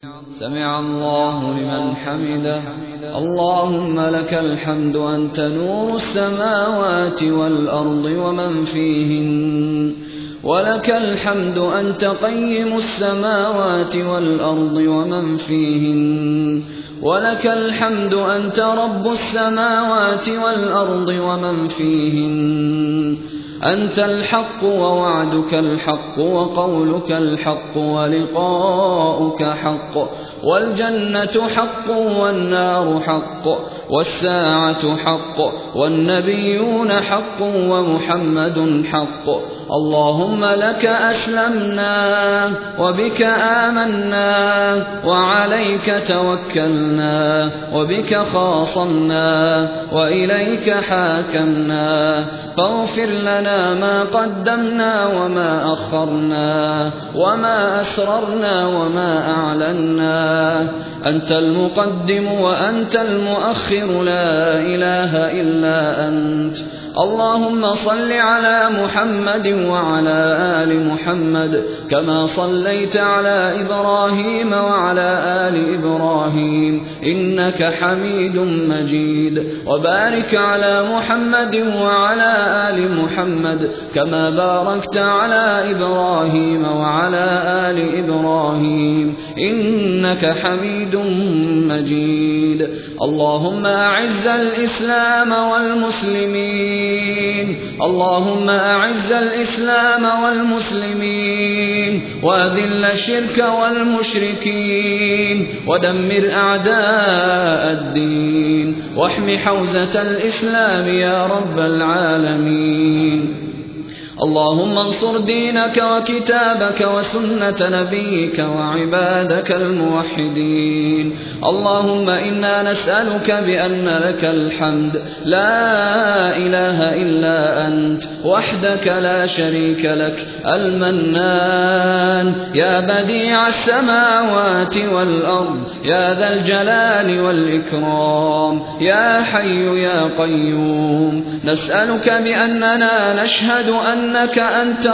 سمع الله لمن حمده. اللهم لك الحمد أنت نور السماوات والأرض ومن فيهن، ولك الحمد أنت قيم السماوات والأرض ومن فيهن، ولك الحمد أنت رب السماوات والأرض ومن فيهن. أنت الحق ووعدك الحق وقولك الحق ولقاؤك حق، والجنة حق والنار حق، والساعة حق، والنبيون حق، ومحمد حق. اللهم لك أسلمنا وبك آمنا وعليك توكلنا وبك خاصمنا وإليك حاكمنا، فاغفر لنا ما قدمنا وما أخرنا وما أسررنا وما أعلنا. أنت المقدم وأنت المؤخر، لا إله إلا أنت. اللهم صل على محمد وعلى آل محمد كما صليت على إبراهيم وعلى آل إبراهيم إنك حميد مجيد، وبارك على محمد وعلى آل محمد كما باركت على إبراهيم وعلى آل إبراهيم إنك حميد مجيد. اللهم أعز الإسلام والمسلمين، اللهم أعز الإسلام والمسلمين، وأذل الشرك والمشركين، ودمر أعداء الدين، واحم حوزة الإسلام يا رب العالمين. اللهم انصر دينك وكتابك وسنة نبيك وعبادك الموحدين. اللهم إنا نسألك بأن لك الحمد، لا إله إلا أنت وحدك لا شريك لك، المنان، يا بديع السماوات والأرض، يا ذا الجلال والإكرام، يا حي يا قيوم. نسألك بأننا نشهد أنك أنت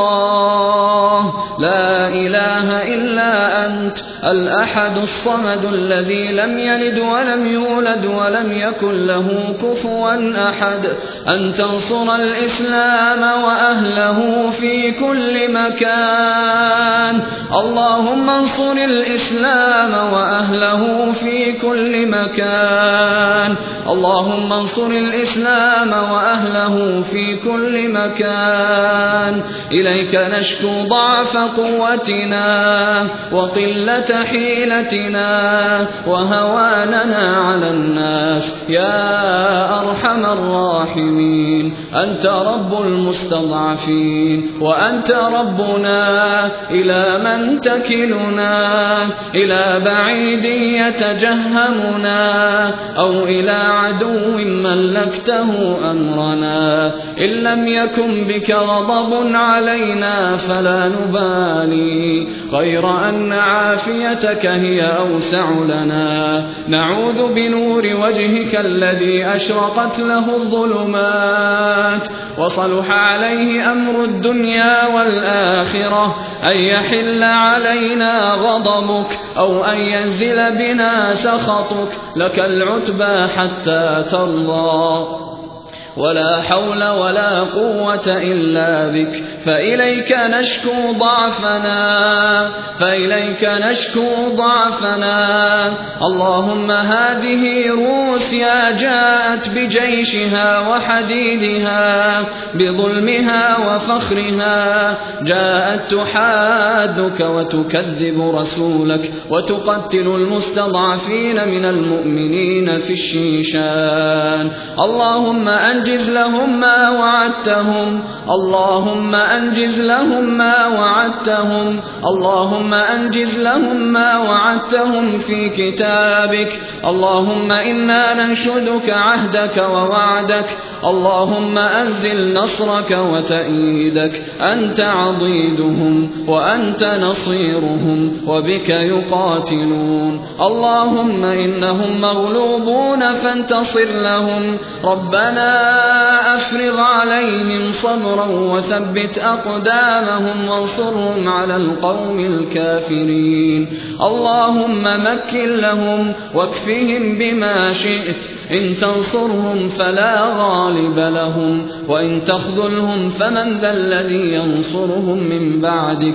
الله، لا إله إلا أنت، الأحد الصمد الذي لم يلد ولم يولد ولم يكن له كفوا أحد، أن تنصر الإسلام وأهله في كل مكان. اللهم انصر الإسلام وأهله في كل مكان. اللهم انصر الإسلام وأهله في كل مكان. إليك نشكو ضعف قوتنا وقلة حيلتنا وهواننا على الناس يا أرحم الراحمين. أنت رب المستضعفين، وأنت ربنا، إلى من تكلنا؟ إلى بعيد يتجهمنا أو إلى عدو ملكته أمرنا؟ إن لم يكن بك غضب علينا فلا نبالي، غير أن عافيتك هي أوسع لنا. نعوذ بنور وجهك الذي أشرقت له الظلمات وصلح عليه أمر الدنيا والآخرة، أن يحل علينا غضبك أو أن ينزل بنا سخطك، لك العتبى حتى ترضى، ولا حول ولا قوة إلا بك. فإليك نشكو ضعفنا، فإليك نشكو ضعفنا. اللهم هذه روسيا جاءت بجيشها وحديدها، بظلمها وفخرها، جاءت تحادك وتكذب رسولك وتقتل المستضعفين من المؤمنين في الشيشان. اللهم أنجز لهم ما وعدتهم، اللهم أنجز لهم ما وعدتهم، اللهم أنجز لهم ما وعدتهم في كتابك. اللهم إنا ننشدك عهدك ووعدك. اللهم أنزل نصرك وتأييدك، أنت عضيدهم وأنت نصيرهم وبك يقاتلون. اللهم إنهم مغلوبون فانتصر لهم. ربنا أفرغ عليهم صبرا وثبت أقدامهم وانصرهم على القوم الكافرين. اللهم مكن لهم واكفهم بما شئت، إن تنصرهم فلا غالب لهم، وإن تخذلهم فمن ذا الذي ينصرهم من بعدك.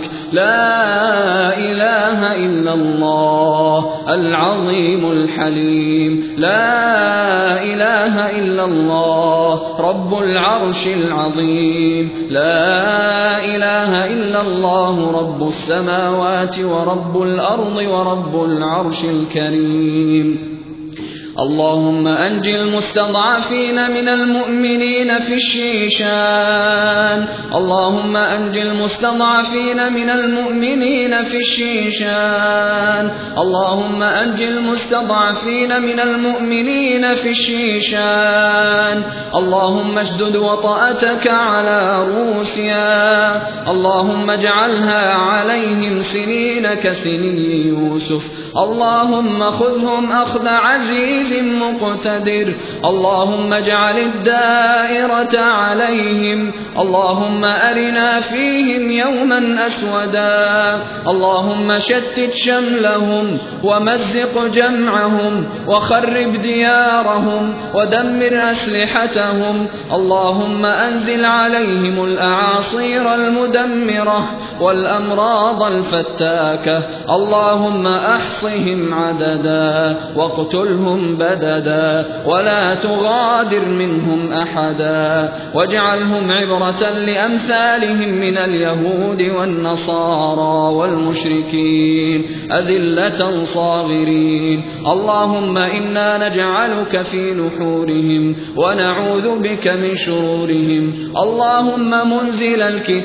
لا إله إلا الله العظيم الحليم، لا إله إلا الله رب العرش العظيم، لا إله إلا الله رب السماوات ورب الأرض ورب العرش الكريم. اللهم أنج المستضعفين من المؤمنين في الشيشان، اللهم أنج المستضعفين من المؤمنين في الشيشان، اللهم أنج المستضعفين من المؤمنين في الشيشان. اللهم اشدد وطأتك على روسيا، اللهم اجعلها عليهم سنين كسني يوسف، اللهم خذهم أخذ عزيز مقتدر، اللهم اجعل الدائرة عليهم، اللهم أرنا فيهم يوما أسودا، اللهم شتت شملهم ومزق جمعهم وخرب ديارهم ودمر أسلحتهم، اللهم أنزل عليهم الأعاصير المدمرة والأمراض الفتاكة، اللهم أحصهم عددا واقتلهم بددا ولا تغادر منهم أحدا، واجعلهم عبرة لأمثالهم من اليهود والنصارى والمشركين أذلة صاغرين. اللهم إنا نجعلك في نحورهم ونعوذ بك من شرورهم. اللهم منزل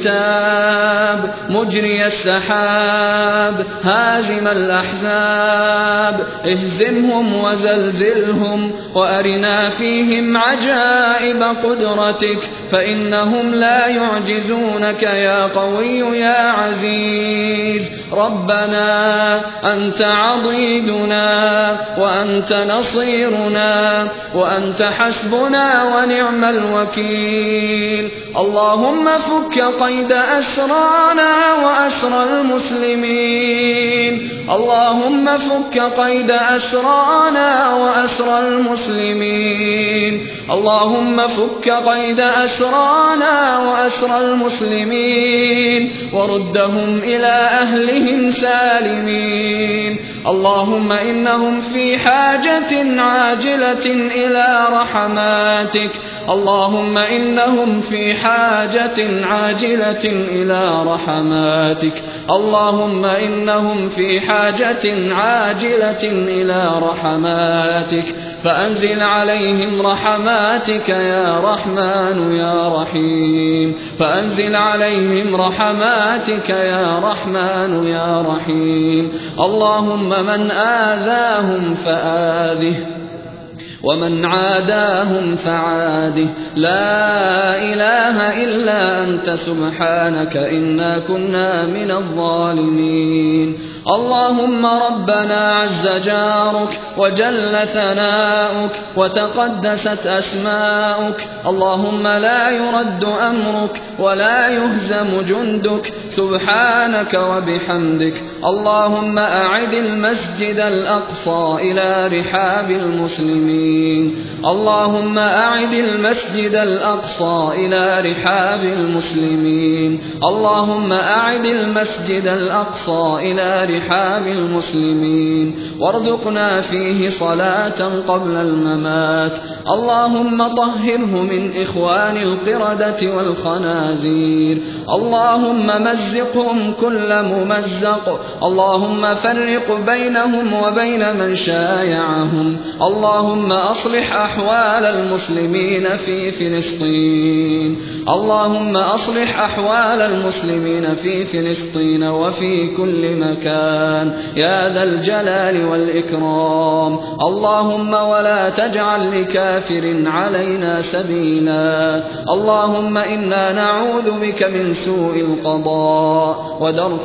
الكتاب مجري السحاب هازم الأحزاب اهزمهم وزلزلهم وأرنا فيهم عجائب قدرتك، فإنهم لا يعجزونك يا قوي يا عزيز. ربنا أنت عضيدنا وأنت نصيرنا وأنت حسبنا ونعم الوكيل. اللهم فك قيد أسرانا وأسر المسلمين، اللهم فك قيد أسرانا وأسر المسلمين، اللهم فك قيد أسرانا وأسر المسلمين وردهم إلى أهلهم سالمين. اللهم إنهم في حاجة عاجلة إلى رحماتك، اللهم إنهم في حاجة عاجلة إلى رحماتك، اللهم إنهم في حاجة عاجلة إلى رحماتك، فأنزل عليهم رحماتك يا رحمن يا رحيم، فأنزل عليهم رحماتك يا رحمن يا رحيم. اللهم من آذاهم فآذه ومن عاداهم فعاده، لا إله إلا أنت سبحانك إنا كنا من الظالمين. اللهم ربنا عز جارك وجل ثناؤك وتقدست أسماؤك، اللهم لا يرد أمرك ولا يهزم جندك سبحانك وبحمدك. اللهم أعد المسجد الأقصى إلى رحاب المسلمين، اللهم أعد المسجد الأقصى إلى رحاب المسلمين، اللهم أعد المسجد الأقصى إلى رحاب المسلمين وارزقنا فيه صلاة قبل الممات. اللهم طهره من إخوان القردة والخنازير، اللهم مزقهم كل ممزق، اللهم فرق بينهم وبين من شايعهم. اللهم أصلح أحوال المسلمين في فلسطين، اللهم أصلح أحوال المسلمين في فلسطين وفي كل مكان يا ذا الجلال والإكرام. اللهم ولا تجعل لكافر علينا سبيلا. اللهم إنا نعوذ بك من سوء القضاء ودرك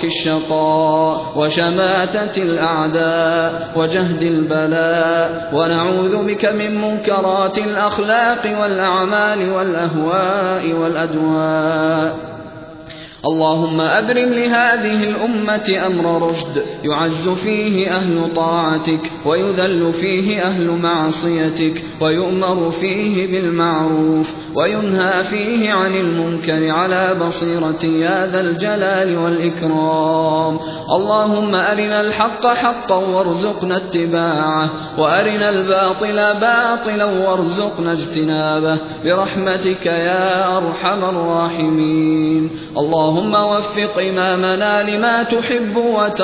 الشقاء وشماتة الأعداء وجهد البلاء، ونعوذ بك من منكرات الأخلاق والأعمال والأهواء والأدواء. اللهم أبرم لهذه الأمة أمر رشد يعز فيه أهل طاعتك ويذل فيه أهل معصيتك ويؤمر فيه بالمعروف وينهى فيه عن المنكر على بصيرة يا ذا الجلال والإكرام. اللهم أرنا الحق حقا وارزقنا اتباعه وأرنا الباطل باطلا وارزقنا اجتنابه برحمتك يا أرحم الراحمين. اللهم وفق إمامنا لما تحب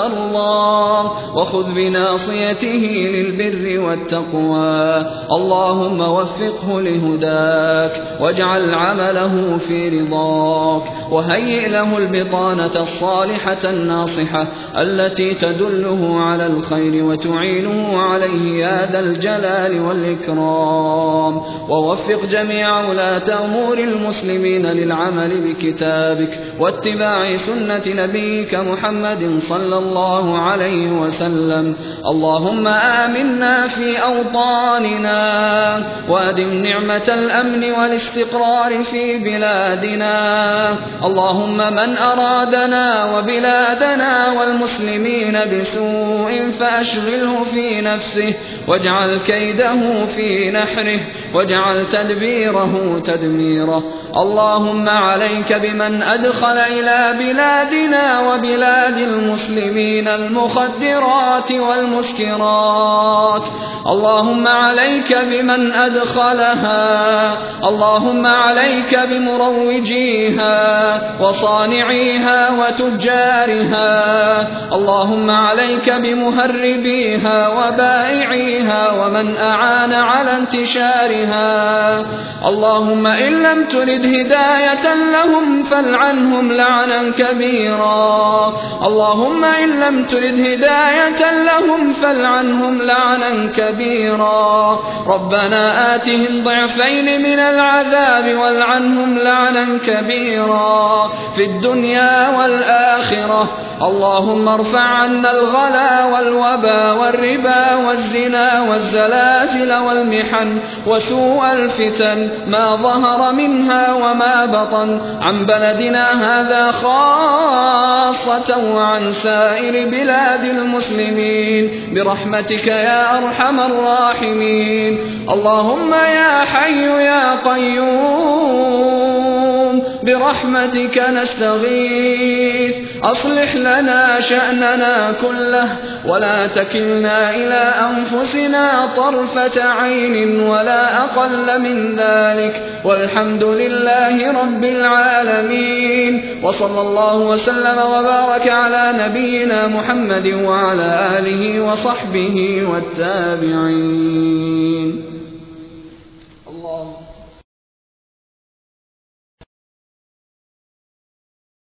وترضى وخذ بناصيته للبر والتقوى. اللهم وفقه لهداك واجعل عمله في رضاك وهيئ له البطانة الصالحة الناصحة التي تدله على الخير وتعينه عليه يا ذا الجلال والإكرام. ووفق جميع ولاة أمور المسلمين للعمل بكتابك واتباع سنة نبيك محمد صلى الله عليه وسلم. اللهم آمنا في أوطاننا وأدم نعمة الأمن والاستقرار في بلادنا. اللهم من أرادنا وبلادنا والمسلمين بسوء فأشغله في نفسه واجعل كيده في نحره واجعل تدبيره تدميره. اللهم عليك بمن أدخل إلى بلادنا وبلاد المسلمين المخدرات والمسكرات. اللهم عليك بمن أدخلها. اللهم عليك بمروجيها وصانعيها وتجارها. اللهم عليك بمهربيها وبائعيها ومن أعان على انتشارها. اللهم إن لم ترد هداية لهم فالعنهم لعنا كبيرا. اللهم إن لم ترد هداية لهم فالعنهم لعنا كبيرا. ربنا آتهم ضعفين من العذاب والعنهم لعنا كبيرا في الدنيا والآخرة. اللهم ارفع عنا الغلا والوبا والربا والزنا والزلازل والمحن وسوء الفتن ما ظهر منها وما بطن عن بلدنا هذا خاصة وعن سائر بلاد المسلمين برحمتك يا أرحم الراحمين. اللهم يا حي يا قيوم برحمتك نستغيث أصلح لنا شأننا كله ولا تكلنا إلى أنفسنا طرفة عين ولا أقل من ذلك والحمد لله رب العالمين. وصلى الله وسلم وبارك على نبينا محمد وعلى آله وصحبه والتابعين. الله